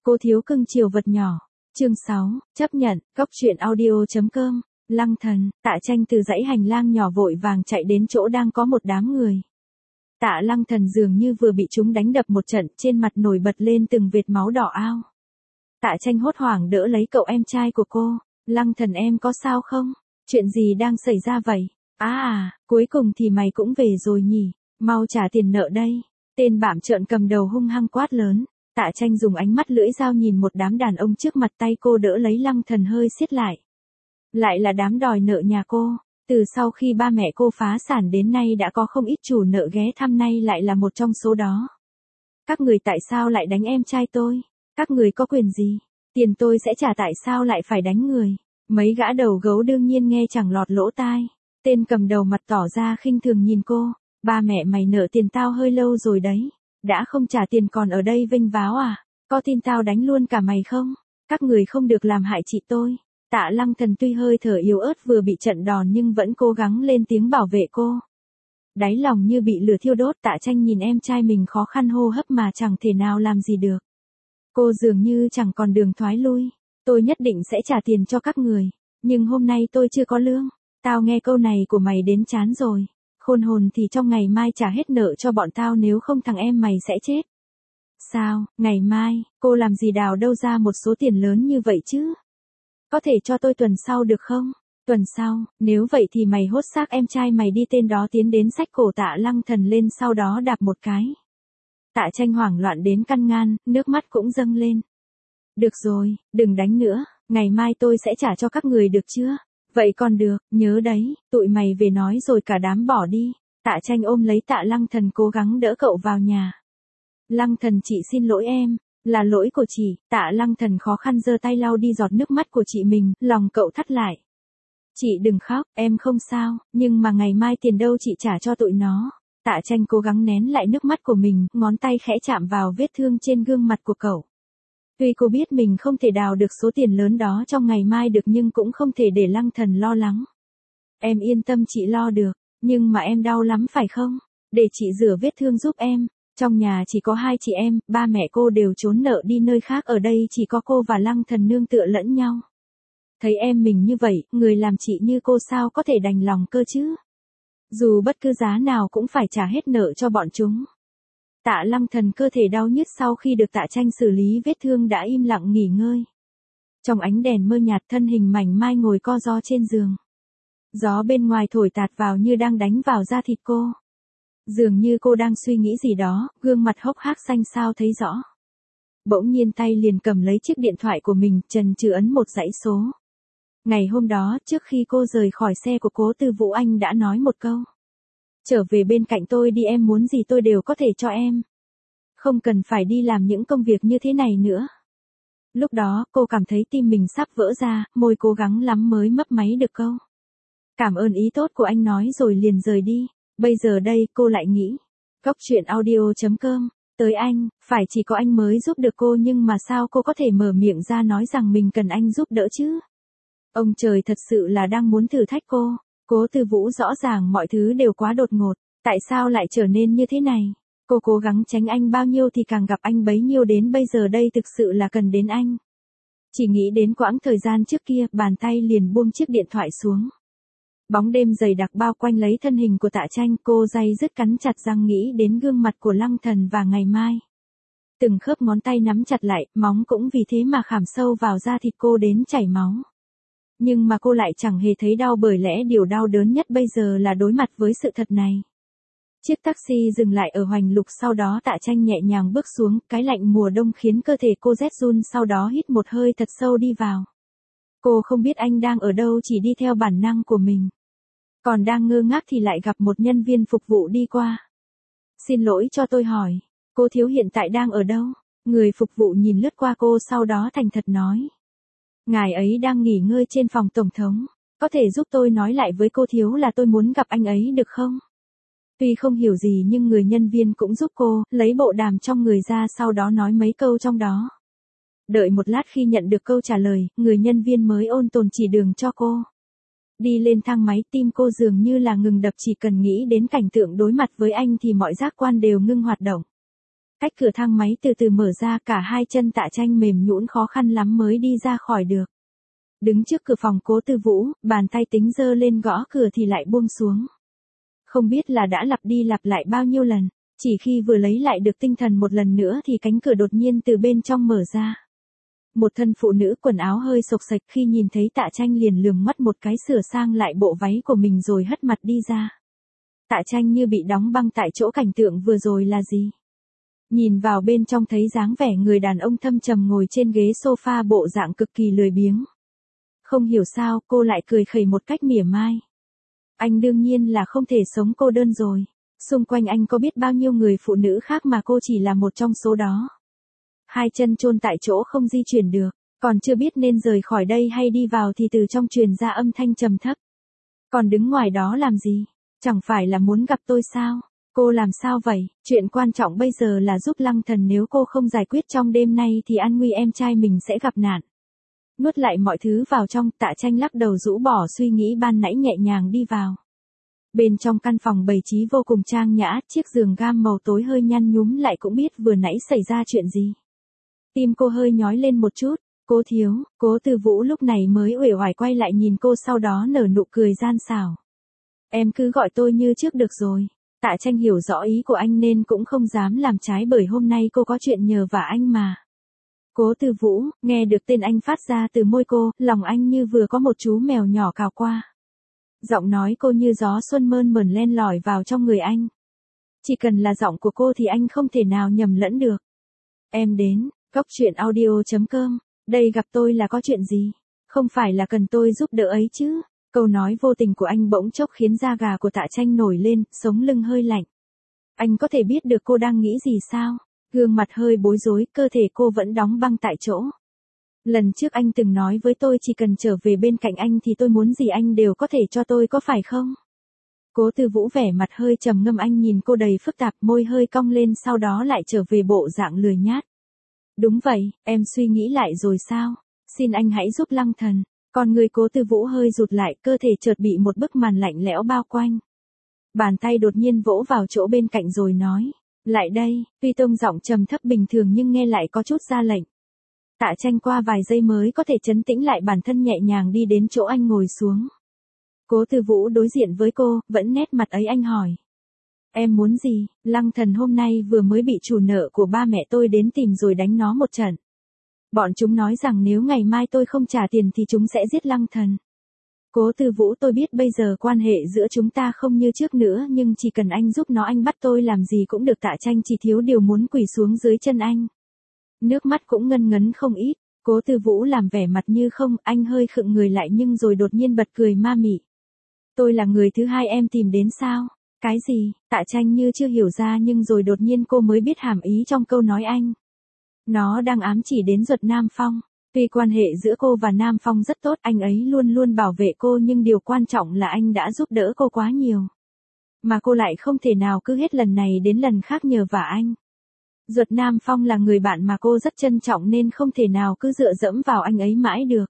Cô thiếu cưng chiều vật nhỏ. Chương 6, chấp nhận, góc truyện audio.com, Lăng Thần, Tạ Tranh từ dãy hành lang nhỏ vội vàng chạy đến chỗ đang có một đám người. Tạ Lăng Thần dường như vừa bị chúng đánh đập một trận, trên mặt nổi bật lên từng vệt máu đỏ ao. Tạ Tranh hốt hoảng đỡ lấy cậu em trai của cô. Lăng Thần em có sao không? Chuyện gì đang xảy ra vậy? Cuối cùng thì mày cũng về rồi nhỉ? Mau trả tiền nợ đây. Tên bạm trợn cầm đầu hung hăng quát lớn. Tạ Tranh dùng ánh mắt lưỡi dao nhìn một đám đàn ông trước mặt, tay cô đỡ lấy Lăng Thần hơi siết lại. Lại là đám đòi nợ nhà cô. Từ sau khi ba mẹ cô phá sản đến nay đã có không ít chủ nợ ghé thăm, nay lại là một trong số đó. Các người tại sao lại đánh em trai tôi? Các người có quyền gì? Tiền tôi sẽ trả, tại sao lại phải đánh người? Mấy gã đầu gấu đương nhiên nghe chẳng lọt lỗ tai. Tên cầm đầu mặt tỏ ra khinh thường nhìn cô. Ba mẹ mày nợ tiền tao hơi lâu rồi đấy. Đã không trả tiền còn ở đây vênh váo à? Có tin tao đánh luôn cả mày không? Các người không được làm hại chị tôi. Tạ Lăng Thần tuy hơi thở yếu ớt vừa bị trận đòn nhưng vẫn cố gắng lên tiếng bảo vệ cô. Đáy lòng như bị lửa thiêu đốt, Tạ Tranh nhìn em trai mình khó khăn hô hấp mà chẳng thể nào làm gì được. Cô dường như chẳng còn đường thoái lui. Tôi nhất định sẽ trả tiền cho các người. Nhưng hôm nay tôi chưa có lương. Tao nghe câu này của mày đến chán rồi. Khôn hồn thì trong ngày mai trả hết nợ cho bọn tao, nếu không thằng em mày sẽ chết. Sao, ngày mai, cô làm gì đào đâu ra một số tiền lớn như vậy chứ? Có thể cho tôi tuần sau được không? Tuần sau, nếu vậy thì mày hốt xác em trai mày đi. Tên đó tiến đến xách cổ Tạ Lăng Thần lên, sau đó đạp một cái. Tạ Tranh hoảng loạn đến căn ngan, nước mắt cũng dâng lên. Được rồi, đừng đánh nữa, ngày mai tôi sẽ trả cho các người được chưa? Vậy còn được, nhớ đấy, tụi mày về nói rồi cả đám bỏ đi. Tạ Tranh ôm lấy Tạ Lăng Thần cố gắng đỡ cậu vào nhà. Lăng Thần, chị xin lỗi em, là lỗi của chị. Tạ Lăng Thần khó khăn giơ tay lau đi giọt nước mắt của chị mình, lòng cậu thắt lại. Chị đừng khóc, em không sao, nhưng mà ngày mai tiền đâu chị trả cho tụi nó. Tạ Tranh cố gắng nén lại nước mắt của mình, ngón tay khẽ chạm vào vết thương trên gương mặt của cậu. Tuy cô biết mình không thể đào được số tiền lớn đó trong ngày mai được, nhưng cũng không thể để Lăng Thần lo lắng. Em yên tâm, chị lo được, nhưng mà em đau lắm phải không? Để chị rửa vết thương giúp em. Trong nhà chỉ có hai chị em, ba mẹ cô đều trốn nợ đi nơi khác, ở đây chỉ có cô và Lăng Thần nương tựa lẫn nhau. Thấy em mình như vậy, người làm chị như cô sao có thể đành lòng cơ chứ? Dù bất cứ giá nào cũng phải trả hết nợ cho bọn chúng. Tạ Lăng Thần cơ thể đau nhức sau khi được Tạ Tranh xử lý vết thương đã im lặng nghỉ ngơi. Trong ánh đèn mơ nhạt, thân hình mảnh mai ngồi co ro trên giường. Gió bên ngoài thổi tạt vào như đang đánh vào da thịt cô. Dường như cô đang suy nghĩ gì đó, gương mặt hốc hác xanh xao thấy rõ. Bỗng nhiên tay liền cầm lấy chiếc điện thoại của mình, chần chừ ấn một dãy số. Ngày hôm đó, trước khi cô rời khỏi xe của Cố Tư Vũ, anh đã nói một câu. Trở về bên cạnh tôi đi, em muốn gì tôi đều có thể cho em. Không cần phải đi làm những công việc như thế này nữa. Lúc đó, cô cảm thấy tim mình sắp vỡ ra, môi cố gắng lắm mới mấp máy được câu. Cảm ơn ý tốt của anh, nói rồi liền rời đi. Bây giờ đây, cô lại nghĩ. Góc truyện audio.com, tới anh, phải chỉ có anh mới giúp được cô, nhưng mà sao cô có thể mở miệng ra nói rằng mình cần anh giúp đỡ chứ? Ông trời thật sự là đang muốn thử thách cô. Cố Tư Vũ rõ ràng mọi thứ đều quá đột ngột, tại sao lại trở nên như thế này? Cô cố gắng tránh anh bao nhiêu thì càng gặp anh bấy nhiêu, đến bây giờ đây thực sự là cần đến anh. Chỉ nghĩ đến quãng thời gian trước kia, bàn tay liền buông chiếc điện thoại xuống. Bóng đêm dày đặc bao quanh lấy thân hình của Tạ Tranh, cô day dứt cắn chặt răng nghĩ đến gương mặt của Lăng Thần và ngày mai. Từng khớp ngón tay nắm chặt lại, móng cũng vì thế mà khảm sâu vào da thịt cô đến chảy máu. Nhưng mà cô lại chẳng hề thấy đau, bởi lẽ điều đau đớn nhất bây giờ là đối mặt với sự thật này. Chiếc taxi dừng lại ở Hoành Lục, sau đó Tạ Tranh nhẹ nhàng bước xuống, cái lạnh mùa đông khiến cơ thể cô rét run, sau đó hít một hơi thật sâu đi vào. Cô không biết anh đang ở đâu, chỉ đi theo bản năng của mình. Còn đang ngơ ngác thì lại gặp một nhân viên phục vụ đi qua. Xin lỗi, cho tôi hỏi, cô thiếu hiện tại đang ở đâu? Người phục vụ nhìn lướt qua cô, sau đó thành thật nói. Ngài ấy đang nghỉ ngơi trên phòng tổng thống. Có thể giúp tôi nói lại với cô thiếu là tôi muốn gặp anh ấy được không? Tuy không hiểu gì nhưng người nhân viên cũng giúp cô, lấy bộ đàm trong người ra, sau đó nói mấy câu trong đó. Đợi một lát, khi nhận được câu trả lời, người nhân viên mới ôn tồn chỉ đường cho cô. Đi lên thang máy, tim cô dường như là ngừng đập, chỉ cần nghĩ đến cảnh tượng đối mặt với anh thì mọi giác quan đều ngưng hoạt động. Cách cửa thang máy từ từ mở ra, cả hai chân Tạ Tranh mềm nhũn khó khăn lắm mới đi ra khỏi được. Đứng trước cửa phòng Cố Tư Vũ, bàn tay tính giơ lên gõ cửa thì lại buông xuống. Không biết là đã lặp đi lặp lại bao nhiêu lần, chỉ khi vừa lấy lại được tinh thần một lần nữa thì cánh cửa đột nhiên từ bên trong mở ra. Một thân phụ nữ quần áo hơi xộc xệch khi nhìn thấy Tạ Tranh liền lườm mắt một cái sửa sang lại bộ váy của mình rồi hất mặt đi ra. Tạ Tranh như bị đóng băng tại chỗ, cảnh tượng vừa rồi là gì? Nhìn vào bên trong thấy dáng vẻ người đàn ông thâm trầm ngồi trên ghế sofa bộ dạng cực kỳ lười biếng. Không hiểu sao cô lại cười khẩy một cách mỉa mai. Anh đương nhiên là không thể sống cô đơn rồi. Xung quanh anh có biết bao nhiêu người phụ nữ khác mà cô chỉ là một trong số đó. Hai chân chôn tại chỗ không di chuyển được, còn chưa biết nên rời khỏi đây hay đi vào thì từ trong truyền ra âm thanh trầm thấp. Còn đứng ngoài đó làm gì? Chẳng phải là muốn gặp tôi sao? Cô làm sao vậy? Chuyện quan trọng bây giờ là giúp Lăng Thần, nếu cô không giải quyết trong đêm nay thì an nguy em trai mình sẽ gặp nạn. Nuốt lại mọi thứ vào trong, Tạ Tranh lắc đầu rũ bỏ suy nghĩ ban nãy, nhẹ nhàng đi vào. Bên trong căn phòng bày trí vô cùng trang nhã, chiếc giường gam màu tối hơi nhăn nhúm lại cũng biết vừa nãy xảy ra chuyện gì. Tim cô hơi nhói lên một chút. Cố thiếu, Cố Tư Vũ lúc này mới uể oải quay lại nhìn cô, sau đó nở nụ cười gian xảo. Em cứ gọi tôi như trước được rồi. Tạ Tranh hiểu rõ ý của anh nên cũng không dám làm trái, bởi hôm nay cô có chuyện nhờ vả anh mà. Cố Tư Vũ, nghe được tên anh phát ra từ môi cô, lòng anh như vừa có một chú mèo nhỏ cào qua. Giọng nói cô như gió xuân mơn mởn len lỏi vào trong người anh. Chỉ cần là giọng của cô thì anh không thể nào nhầm lẫn được. Em đến, goctruyện.audio.com, đây gặp tôi là có chuyện gì? Không phải là cần tôi giúp đỡ ấy chứ? Câu nói vô tình của anh bỗng chốc khiến da gà của Tạ Tranh nổi lên, sống lưng hơi lạnh. Anh có thể biết được cô đang nghĩ gì sao? Gương mặt hơi bối rối, cơ thể cô vẫn đóng băng tại chỗ. Lần trước anh từng nói với tôi chỉ cần trở về bên cạnh anh thì tôi muốn gì anh đều có thể cho tôi, có phải không? Cố Tư Vũ vẻ mặt hơi trầm ngâm, anh nhìn cô đầy phức tạp, môi hơi cong lên, sau đó lại trở về bộ dạng lười nhát. Đúng vậy, em suy nghĩ lại rồi sao? Xin anh hãy giúp Lăng Thần. Còn người Cố Tư Vũ hơi rụt lại, cơ thể chợt bị một bức màn lạnh lẽo bao quanh. Bàn tay đột nhiên vỗ vào chỗ bên cạnh rồi nói, lại đây. Tuy tông giọng trầm thấp bình thường nhưng nghe lại có chút ra lệnh. Tạ Tranh qua vài giây mới có thể trấn tĩnh lại bản thân, nhẹ nhàng đi đến chỗ anh ngồi xuống. Cố Tư Vũ đối diện với cô, vẫn nét mặt ấy, anh hỏi. Em muốn gì? Lăng Thần hôm nay vừa mới bị chủ nợ của ba mẹ tôi đến tìm rồi đánh nó một trận. Bọn chúng nói rằng nếu ngày mai tôi không trả tiền thì chúng sẽ giết Lăng Thần. Cố Tư Vũ, tôi biết bây giờ quan hệ giữa chúng ta không như trước nữa, nhưng chỉ cần anh giúp nó, anh bắt tôi làm gì cũng được. Tạ Tranh chỉ thiếu điều muốn quỳ xuống dưới chân anh. Nước mắt cũng ngân ngấn không ít. Cố Tư Vũ làm vẻ mặt như không, anh hơi khựng người lại nhưng rồi đột nhiên bật cười ma mị. Tôi là người thứ hai em tìm đến sao? Cái gì? Tạ Tranh như chưa hiểu ra, nhưng rồi đột nhiên cô mới biết hàm ý trong câu nói anh. Nó đang ám chỉ đến Duật Nam Phong. Tuy quan hệ giữa cô và Nam Phong rất tốt, anh ấy luôn luôn bảo vệ cô, nhưng điều quan trọng là anh đã giúp đỡ cô quá nhiều. Mà cô lại không thể nào cứ hết lần này đến lần khác nhờ vả anh. Duật Nam Phong là người bạn mà cô rất trân trọng nên không thể nào cứ dựa dẫm vào anh ấy mãi được.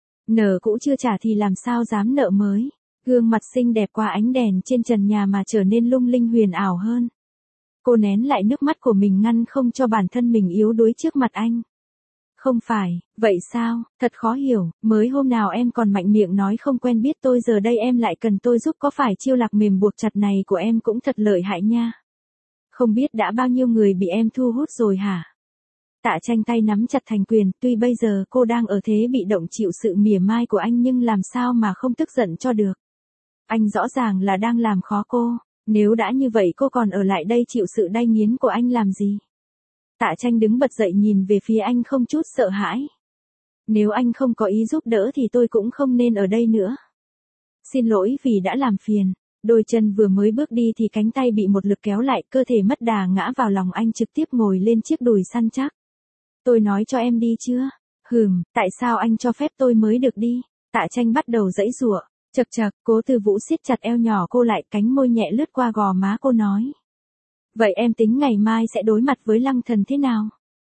Nợ cũ chưa trả thì làm sao dám nợ mới. Gương mặt xinh đẹp qua ánh đèn trên trần nhà mà trở nên lung linh huyền ảo hơn. Cô nén lại nước mắt của mình, ngăn không cho bản thân mình yếu đuối trước mặt anh. Không phải, vậy sao? Thật khó hiểu, mới hôm nào em còn mạnh miệng nói không quen biết tôi, giờ đây em lại cần tôi giúp, có phải chiêu lạc mềm buộc chặt này của em cũng thật lợi hại nha. Không biết đã bao nhiêu người bị em thu hút rồi hả? Tạ Tranh tay nắm chặt thành quyền, tuy bây giờ cô đang ở thế bị động chịu sự mỉa mai của anh nhưng làm sao mà không tức giận cho được. Anh rõ ràng là đang làm khó cô, nếu đã như vậy cô còn ở lại đây chịu sự đay nghiến của anh làm gì? Tạ Tranh đứng bật dậy nhìn về phía anh không chút sợ hãi. Nếu anh không có ý giúp đỡ thì tôi cũng không nên ở đây nữa. Xin lỗi vì đã làm phiền. Đôi chân vừa mới bước đi thì cánh tay bị một lực kéo lại, cơ thể mất đà ngã vào lòng anh, trực tiếp ngồi lên chiếc đùi săn chắc. Tôi nói cho em đi chưa? Tại sao anh cho phép tôi mới được đi? Tạ Tranh bắt đầu giãy giụa. Chậc chậc, Cố Tư Vũ siết chặt eo nhỏ cô lại, cánh môi nhẹ lướt qua gò má cô nói. Vậy em tính ngày mai sẽ đối mặt với Lăng Thần thế nào?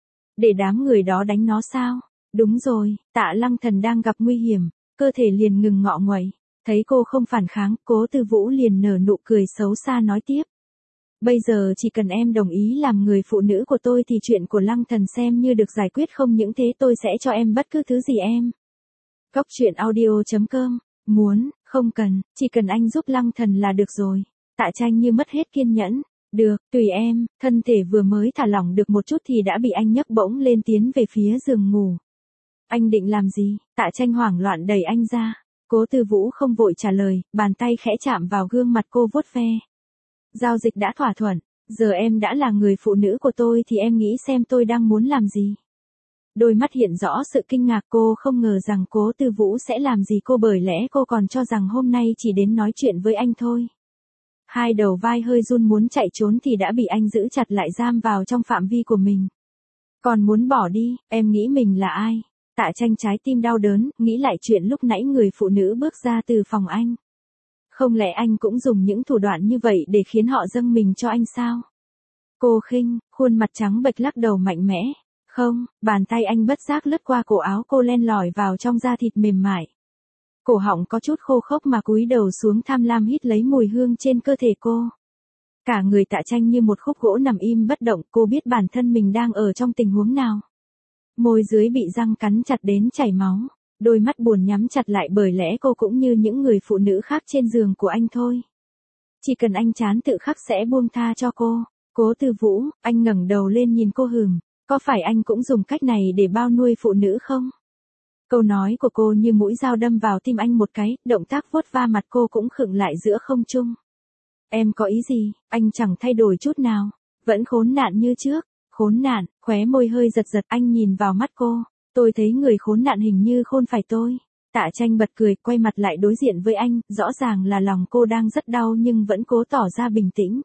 Để đám người đó đánh nó sao? Đúng rồi, Tạ Lăng Thần đang gặp nguy hiểm, cơ thể liền ngừng ngọ nguậy. Thấy cô không phản kháng, Cố Tư Vũ liền nở nụ cười xấu xa nói tiếp. Bây giờ chỉ cần em đồng ý làm người phụ nữ của tôi thì chuyện của Lăng Thần xem như được giải quyết, không những thế tôi sẽ cho em bất cứ thứ gì em. Góc truyện audio.com. Muốn, không cần, chỉ cần anh giúp Lăng Thần là được rồi. Tạ Tranh như mất hết kiên nhẫn. Được, tùy em. Thân thể vừa mới thả lỏng được một chút thì đã bị anh nhấc bổng lên tiến về phía giường ngủ. Anh định làm gì? Tạ Tranh hoảng loạn đẩy anh ra. Cố Tư Vũ không vội trả lời, bàn tay khẽ chạm vào gương mặt cô vuốt ve. Giao dịch đã thỏa thuận, giờ em đã là người phụ nữ của tôi thì em nghĩ xem tôi đang muốn làm gì. Đôi mắt hiện rõ sự kinh ngạc, cô không ngờ rằng Cố Tư Vũ sẽ làm gì cô, bởi lẽ cô còn cho rằng hôm nay chỉ đến nói chuyện với anh thôi. Hai đầu vai hơi run muốn chạy trốn thì đã bị anh giữ chặt lại, giam vào trong phạm vi của mình. Còn muốn bỏ đi, em nghĩ mình là ai? Tạ Tranh trái tim đau đớn, nghĩ lại chuyện lúc nãy người phụ nữ bước ra từ phòng anh. Không lẽ anh cũng dùng những thủ đoạn như vậy để khiến họ dâng mình cho anh sao? Cô khinh, khuôn mặt trắng bệch lắc đầu mạnh mẽ. Không, bàn tay anh bất giác lướt qua cổ áo cô len lỏi vào trong da thịt mềm mại. Cổ họng có chút khô khốc mà cúi đầu xuống tham lam hít lấy mùi hương trên cơ thể cô. Cả người Tạ Tranh như một khúc gỗ nằm im bất động, cô biết bản thân mình đang ở trong tình huống nào. Môi dưới bị răng cắn chặt đến chảy máu, đôi mắt buồn nhắm chặt lại, bởi lẽ cô cũng như những người phụ nữ khác trên giường của anh thôi. Chỉ cần anh chán tự khắc sẽ buông tha cho cô. Cố Tư Vũ, anh ngẩng đầu lên nhìn cô hừm, có phải anh cũng dùng cách này để bao nuôi phụ nữ không? Câu nói của cô như mũi dao đâm vào tim anh một cái, động tác vuốt va mặt cô cũng khựng lại giữa không trung. Em có ý gì? Anh chẳng thay đổi chút nào, vẫn khốn nạn như trước. Khốn nạn, khóe môi hơi giật giật, anh nhìn vào mắt cô. Tôi thấy người khốn nạn hình như không phải tôi. Tạ Tranh bật cười, quay mặt lại đối diện với anh, rõ ràng là lòng cô đang rất đau nhưng vẫn cố tỏ ra bình tĩnh.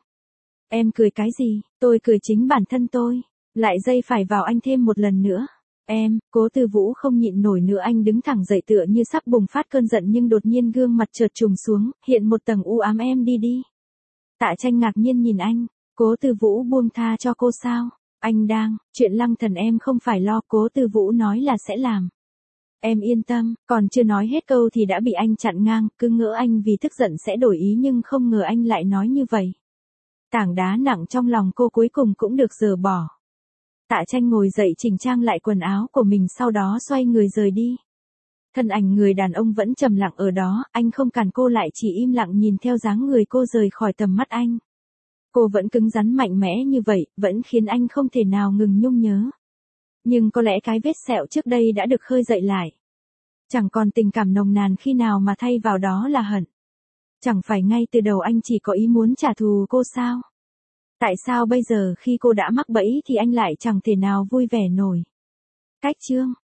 Em cười cái gì? Tôi cười chính bản thân tôi. Lại dây phải vào anh thêm một lần nữa. Em, Cố Tư Vũ không nhịn nổi nữa, anh đứng thẳng dậy tựa như sắp bùng phát cơn giận nhưng đột nhiên gương mặt chợt trùng xuống, hiện một tầng u ám. Em đi đi. Tạ Tranh ngạc nhiên nhìn anh. Cố Tư Vũ buông tha cho cô sao? Anh đang, chuyện Lăng Thần em không phải lo, Cố Tư Vũ nói là sẽ làm. Em yên tâm, còn chưa nói hết câu thì đã bị anh chặn ngang, cứ ngỡ anh vì tức giận sẽ đổi ý nhưng không ngờ anh lại nói như vậy. Tảng đá nặng trong lòng cô cuối cùng cũng được dỡ bỏ. Tạ Tranh ngồi dậy chỉnh trang lại quần áo của mình, sau đó xoay người rời đi. Thân ảnh người đàn ông vẫn trầm lặng ở đó, anh không cản cô lại, chỉ im lặng nhìn theo dáng người cô rời khỏi tầm mắt anh. Cô vẫn cứng rắn mạnh mẽ như vậy, vẫn khiến anh không thể nào ngừng nhung nhớ. Nhưng có lẽ cái vết sẹo trước đây đã được khơi dậy lại. Chẳng còn tình cảm nồng nàn khi nào mà thay vào đó là hận. Chẳng phải ngay từ đầu anh chỉ có ý muốn trả thù cô sao? Tại sao bây giờ khi cô đã mắc bẫy thì anh lại chẳng thể nào vui vẻ nổi? Cách chương